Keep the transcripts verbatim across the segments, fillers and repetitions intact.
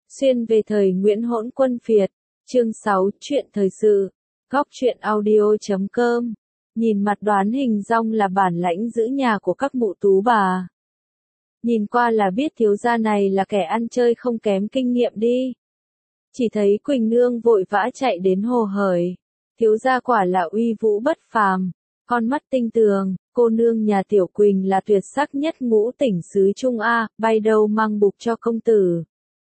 Xuyên về thời Nguyễn Hỗn Quân Phiệt, chương sáu, truyện thời sự, góc truyện audio chấm com. Nhìn mặt đoán hình dong là bản lãnh giữ nhà của các mụ tú bà. Nhìn qua là biết thiếu gia này là kẻ ăn chơi không kém kinh nghiệm đi. Chỉ thấy Quỳnh Nương vội vã chạy đến hồ hởi. Thiếu gia quả là uy vũ bất phàm, con mắt tinh tường, cô nương nhà Tiểu Quỳnh là tuyệt sắc nhất ngũ tỉnh xứ Trung A, bay đâu mang bục cho công tử.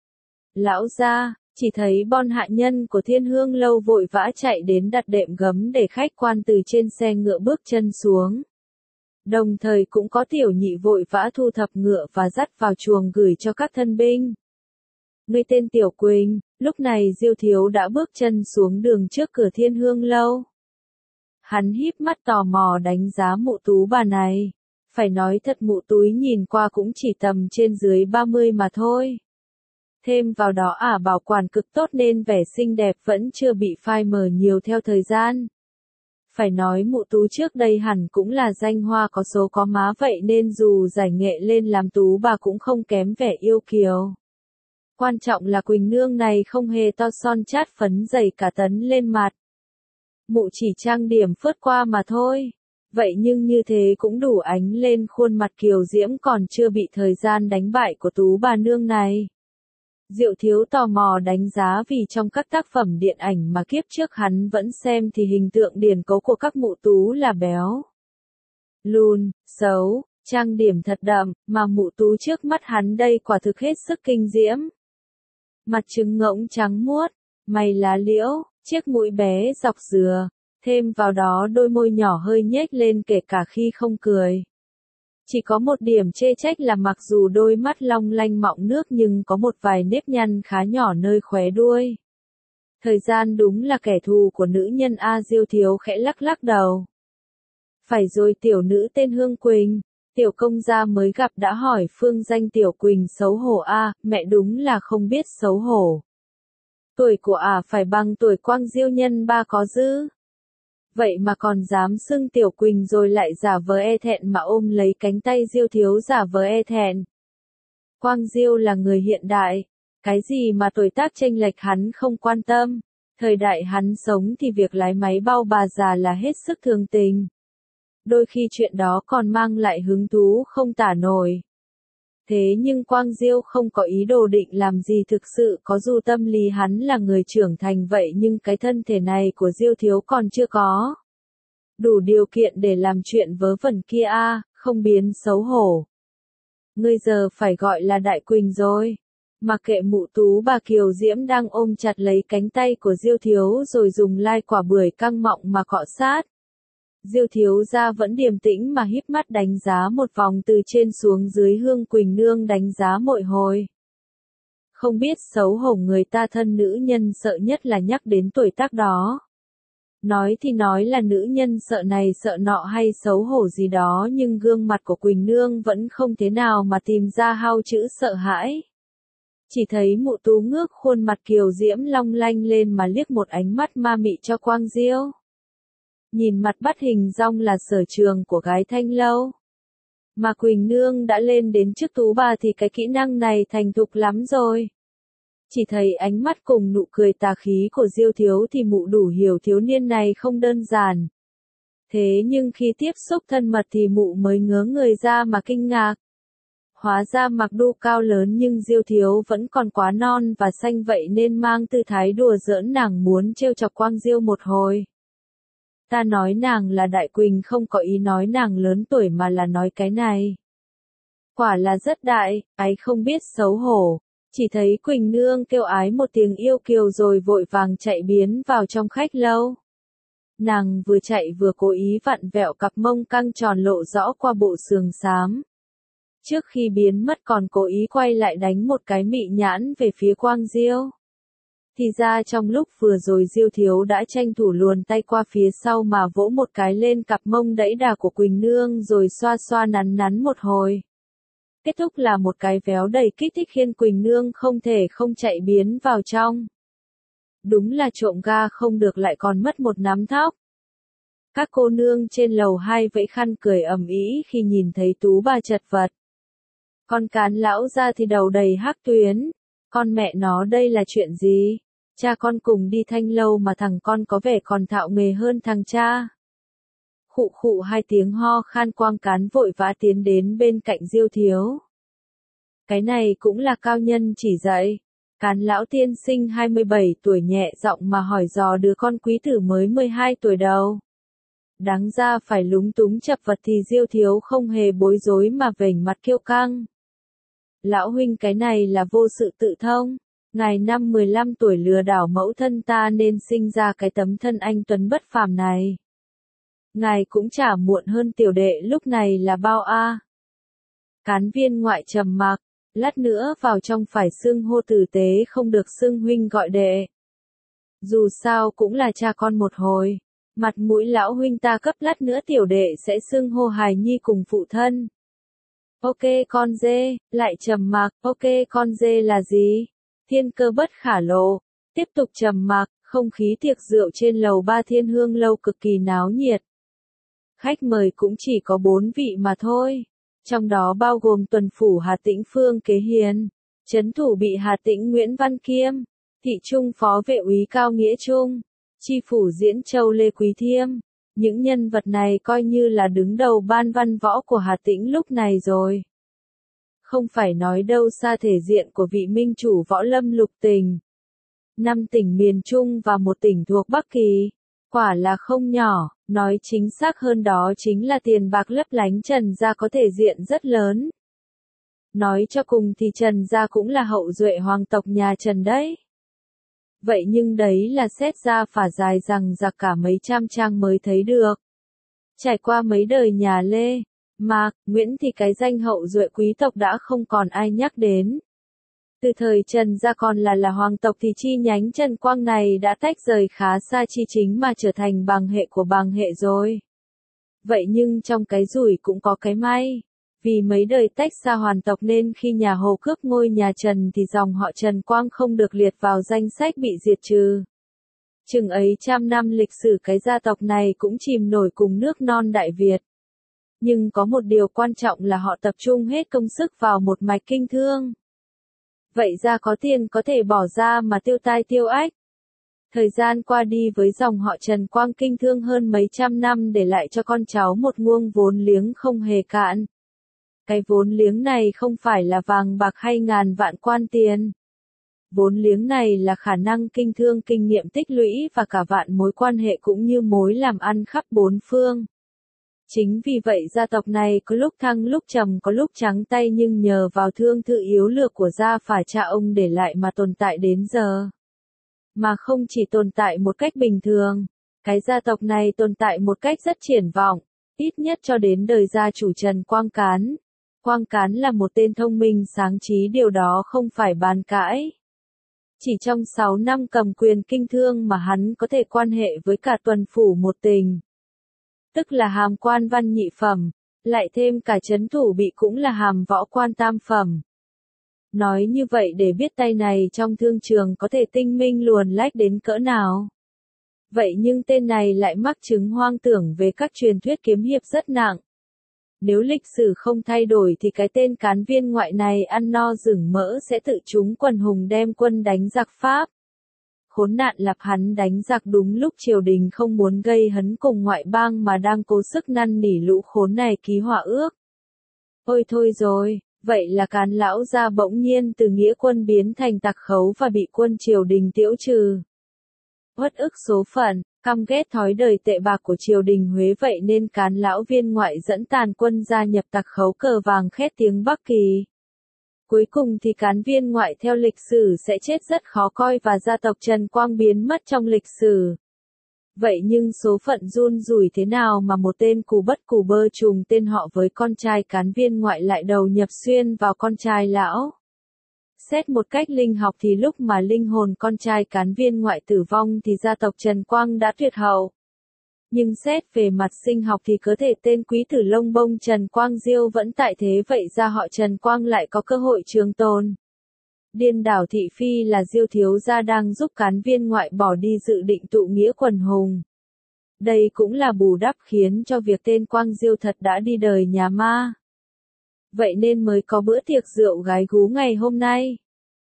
Lão gia, chỉ thấy bon hạ nhân của Thiên Hương lâu vội vã chạy đến đặt đệm gấm để khách quan từ trên xe ngựa bước chân xuống. Đồng thời cũng có tiểu nhị vội vã thu thập ngựa và dắt vào chuồng gửi cho các thân binh. Người tên Tiểu Quỳnh, lúc này Diêu Thiếu đã bước chân xuống đường trước cửa Thiên Hương lâu. Hắn híp mắt tò mò đánh giá mụ tú bà này. Phải nói thật, mụ túi nhìn qua cũng chỉ tầm trên dưới ba mươi mà thôi. Thêm vào đó ả bảo quản cực tốt nên vẻ xinh đẹp vẫn chưa bị phai mờ nhiều theo thời gian. Phải nói mụ tú trước đây hẳn cũng là danh hoa có số có má, vậy nên dù giải nghệ lên làm tú bà cũng không kém vẻ yêu kiều. Quan trọng là Quỳnh Nương này không hề to son chát phấn dày cả tấn lên mặt. Mụ chỉ trang điểm phớt qua mà thôi. Vậy nhưng như thế cũng đủ ánh lên khuôn mặt kiều diễm còn chưa bị thời gian đánh bại của tú bà nương này. Diệu Thiếu tò mò đánh giá vì trong các tác phẩm điện ảnh mà kiếp trước hắn vẫn xem thì hình tượng điển cấu của các mụ tú là béo, lùn, xấu, trang điểm thật đậm, mà mụ tú trước mắt hắn đây quả thực hết sức kinh diễm. Mặt trứng ngỗng trắng muốt, mày lá liễu, chiếc mũi bé dọc dừa, thêm vào đó đôi môi nhỏ hơi nhếch lên kể cả khi không cười. Chỉ có một điểm chê trách là mặc dù đôi mắt long lanh mọng nước nhưng có một vài nếp nhăn khá nhỏ nơi khóe đuôi. Thời gian đúng là kẻ thù của nữ nhân A. Diêu Thiếu khẽ lắc lắc đầu. Phải rồi, tiểu nữ tên Hương Quỳnh, tiểu công gia mới gặp đã hỏi phương danh Tiểu Quỳnh xấu hổ A, mẹ đúng là không biết xấu hổ. Tuổi của ả à phải bằng tuổi Quang Diêu nhân ba có dư. Vậy mà còn dám xưng Tiểu Quỳnh rồi lại giả vờ e thẹn mà ôm lấy cánh tay Diêu Thiếu giả vờ e thẹn. Quang Diêu là người hiện đại, cái gì mà tuổi tác chênh lệch hắn không quan tâm, thời đại hắn sống thì việc lái máy bao bà già là hết sức thường tình. Đôi khi chuyện đó còn mang lại hứng thú không tả nổi. Thế nhưng Quang Diêu không có ý đồ định làm gì, thực sự có, dù tâm lý hắn là người trưởng thành vậy nhưng cái thân thể này của Diêu Thiếu còn chưa có đủ điều kiện để làm chuyện vớ vẩn kia a, không biến xấu hổ. Ngươi giờ phải gọi là Đại Quỳnh rồi. Mặc kệ mụ tú bà kiều diễm đang ôm chặt lấy cánh tay của Diêu Thiếu rồi dùng lai quả bưởi căng mọng mà cọ sát. Diêu Thiếu gia vẫn điềm tĩnh mà híp mắt đánh giá một vòng từ trên xuống dưới Hương Quỳnh Nương đánh giá mỗi hồi. Không biết xấu hổ, người ta thân nữ nhân sợ nhất là nhắc đến tuổi tác đó. Nói thì nói là nữ nhân sợ này sợ nọ hay xấu hổ gì đó, nhưng gương mặt của Quỳnh Nương vẫn không thế nào mà tìm ra hao chữ sợ hãi. Chỉ thấy mụ tú ngước khuôn mặt kiều diễm long lanh lên mà liếc một ánh mắt ma mị cho Quang Diêu. Nhìn mặt bắt hình dong là sở trường của gái Thanh lâu. Mà Quỳnh Nương đã lên đến trước tú bà thì cái kỹ năng này thành thục lắm rồi. Chỉ thấy ánh mắt cùng nụ cười tà khí của Diêu Thiếu thì mụ đủ hiểu thiếu niên này không đơn giản. Thế nhưng khi tiếp xúc thân mật thì mụ mới ngớ người ra mà kinh ngạc. Hóa ra mặc dù cao lớn nhưng Diêu Thiếu vẫn còn quá non và xanh, vậy nên mang tư thái đùa giỡn nàng muốn trêu chọc Quang Diêu một hồi. Ta nói nàng là Đại Quỳnh không có ý nói nàng lớn tuổi mà là nói cái này. Quả là rất đại, ấy không biết xấu hổ. Chỉ thấy Quỳnh Nương kêu ái một tiếng yêu kiều rồi vội vàng chạy biến vào trong khách lâu. Nàng vừa chạy vừa cố ý vặn vẹo cặp mông căng tròn lộ rõ qua bộ sườn xám. Trước khi biến mất còn cố ý quay lại đánh một cái mị nhãn về phía Quang Diêu. Thì ra trong lúc vừa rồi Diêu Thiếu đã tranh thủ luồn tay qua phía sau mà vỗ một cái lên cặp mông đẫy đà của Quỳnh Nương rồi xoa xoa nắn nắn một hồi. Kết thúc là một cái véo đầy kích thích khiến Quỳnh Nương không thể không chạy biến vào trong. Đúng là trộm ga không được lại còn mất một nắm tóc. Các cô nương trên lầu hai vẫy khăn cười ầm ĩ khi nhìn thấy tú bà chật vật. Con cán lão ra thì đầu đầy hắc tuyến. Con mẹ nó đây là chuyện gì? Cha con cùng đi Thanh Lâu mà thằng con có vẻ còn thạo nghề hơn thằng cha. Khụ khụ hai tiếng ho khan, Quang Cán vội vã tiến đến bên cạnh Diêu Thiếu. Cái này cũng là cao nhân chỉ dạy. Cán lão tiên sinh hai mươi bảy tuổi nhẹ giọng mà hỏi dò đứa con quý tử mới mười hai tuổi đầu. Đáng ra phải lúng túng chập vật thì Diêu Thiếu không hề bối rối mà vểnh mặt kiêu căng. Lão huynh, cái này là vô sự tự thông. Ngài năm mười lăm tuổi lừa đảo mẫu thân ta nên sinh ra cái tấm thân anh tuấn bất phàm này. Ngài cũng chả muộn hơn tiểu đệ lúc này là bao a. À. Cán viên ngoại trầm mặc, lát nữa vào trong phải xưng hô tử tế, không được xưng huynh gọi đệ. Dù sao cũng là cha con một hồi, mặt mũi lão huynh ta cấp, lát nữa tiểu đệ sẽ xưng hô hài nhi cùng phụ thân. Ok con dê, lại trầm mặc, ok con dê là gì? Thiên cơ bất khả lộ, tiếp tục trầm mặc, không khí tiệc rượu trên lầu ba Thiên Hương lâu cực kỳ náo nhiệt. Khách mời cũng chỉ có bốn vị mà thôi, trong đó bao gồm tuần phủ Hà Tĩnh Phương Kế Hiền, trấn thủ bị Hà Tĩnh Nguyễn Văn Kiêm, thị trung phó vệ úy Cao Nghĩa Trung, chi phủ Diễn Châu Lê Quý Thiêm. Những nhân vật này coi như là đứng đầu ban văn võ của Hà Tĩnh lúc này rồi. Không phải nói đâu xa thể diện của vị minh chủ võ lâm lục tỉnh. Năm tỉnh miền Trung và một tỉnh thuộc Bắc Kỳ. Quả là không nhỏ, nói chính xác hơn đó chính là tiền bạc lấp lánh Trần gia có thể diện rất lớn. Nói cho cùng thì Trần gia cũng là hậu duệ hoàng tộc nhà Trần đấy. Vậy nhưng đấy là xét ra phả dài rằng giặc cả mấy trăm trang mới thấy được. Trải qua mấy đời nhà Lê, Mạc, Nguyễn thì cái danh hậu duệ quý tộc đã không còn ai nhắc đến. Từ thời Trần gia còn là là hoàng tộc thì chi nhánh Trần Quang này đã tách rời khá xa chi chính mà trở thành bàng hệ của bàng hệ rồi. Vậy nhưng trong cái rủi cũng có cái may. Vì mấy đời tách xa hoàn tộc nên khi nhà Hồ cướp ngôi nhà Trần thì dòng họ Trần Quang không được liệt vào danh sách bị diệt trừ. Chừng ấy trăm năm lịch sử cái gia tộc này cũng chìm nổi cùng nước non Đại Việt. Nhưng có một điều quan trọng là họ tập trung hết công sức vào một mạch kinh thương. Vậy ra có tiền có thể bỏ ra mà tiêu tai tiêu ách. Thời gian qua đi với dòng họ Trần Quang kinh thương hơn mấy trăm năm để lại cho con cháu một nguồn vốn liếng không hề cạn. Cái vốn liếng này không phải là vàng bạc hay ngàn vạn quan tiền. Vốn liếng này là khả năng kinh thương, kinh nghiệm tích lũy và cả vạn mối quan hệ cũng như mối làm ăn khắp bốn phương. Chính vì vậy gia tộc này có lúc thăng lúc trầm, có lúc trắng tay, nhưng nhờ vào thương thự yếu lược của gia phả cha ông để lại mà tồn tại đến giờ. Mà không chỉ tồn tại một cách bình thường, cái gia tộc này tồn tại một cách rất triển vọng, ít nhất cho đến đời gia chủ Trần Quang Cán. Quang Cán là một tên thông minh sáng trí, điều đó không phải bàn cãi. Chỉ trong sáu năm cầm quyền kinh thương mà hắn có thể quan hệ với cả tuần phủ một tỉnh. Tức là hàm quan văn nhị phẩm, lại thêm cả trấn thủ bị cũng là hàm võ quan tam phẩm. Nói như vậy để biết tay này trong thương trường có thể tinh minh luồn lách đến cỡ nào. Vậy nhưng tên này lại mắc chứng hoang tưởng về các truyền thuyết kiếm hiệp rất nặng. Nếu lịch sử không thay đổi thì cái tên Cán viên ngoại này ăn no rừng mỡ sẽ tự trúng quần hùng đem quân đánh giặc Pháp. Khốn nạn lập hắn đánh giặc đúng lúc triều đình không muốn gây hấn cùng ngoại bang mà đang cố sức năn nỉ lũ khốn này ký hòa ước. Ôi thôi rồi, vậy là Cán lão gia bỗng nhiên từ nghĩa quân biến thành tặc khấu và bị quân triều đình tiễu trừ. Uất ức số phận, căm ghét thói đời tệ bạc của triều đình Huế, vậy nên Cán lão viên ngoại dẫn tàn quân gia nhập tặc khấu, cờ vàng khét tiếng Bắc Kỳ. Cuối cùng thì Cán viên ngoại theo lịch sử sẽ chết rất khó coi và gia tộc Trần Quang biến mất trong lịch sử. Vậy nhưng số phận run rủi thế nào mà một tên cù bất cù bơ trùng tên họ với con trai Cán viên ngoại lại đầu nhập xuyên vào con trai lão. Xét một cách linh học thì lúc mà linh hồn con trai Cán viên ngoại tử vong thì gia tộc Trần Quang đã tuyệt hậu. Nhưng xét về mặt sinh học thì cơ thể tên quý tử lông bông Trần Quang Diêu vẫn tại thế, vậy ra họ Trần Quang lại có cơ hội trường tồn. Điên đảo thị phi là Diêu thiếu gia đang giúp Cán viên ngoại bỏ đi dự định tụ nghĩa quần hùng. Đây cũng là bù đắp khiến cho việc tên Quang Diêu thật đã đi đời nhà ma. Vậy nên mới có bữa tiệc rượu gái gú ngày hôm nay.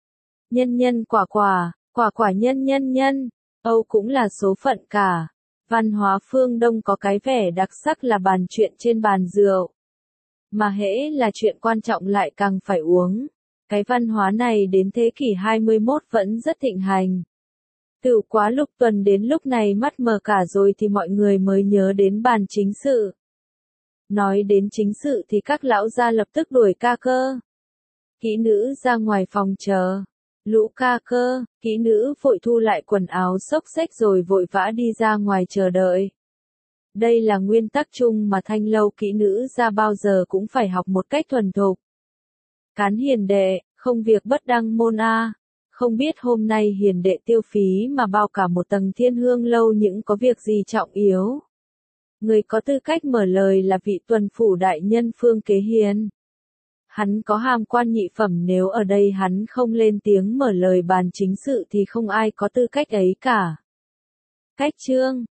Nhân nhân quả quả, quả quả nhân nhân nhân, Âu cũng là số phận cả. Văn hóa phương Đông có cái vẻ đặc sắc là bàn chuyện trên bàn rượu. Mà hễ là chuyện quan trọng lại càng phải uống. Cái văn hóa này đến thế kỷ hai mươi mốt vẫn rất thịnh hành. Từ quá lúc tuần đến lúc này mắt mờ cả rồi thì mọi người mới nhớ đến bàn chính sự. Nói đến chính sự thì các lão gia lập tức đuổi ca cơ. Kỹ nữ ra ngoài phòng chờ. Lũ ca cơ, kỹ nữ vội thu lại quần áo xốc xếch rồi vội vã đi ra ngoài chờ đợi. Đây là nguyên tắc chung mà thanh lâu kỹ nữ ra bao giờ cũng phải học một cách thuần thục. Cán hiền đệ, không việc bất đăng môn a. Không biết hôm nay hiền đệ tiêu phí mà bao cả một tầng thiên hương lâu những có việc gì trọng yếu. Người có tư cách mở lời là vị tuần phủ đại nhân Phương Kế Hiền. Hắn có hàm quan nhị phẩm, nếu ở đây hắn không lên tiếng mở lời bàn chính sự thì không ai có tư cách ấy cả. Cách chương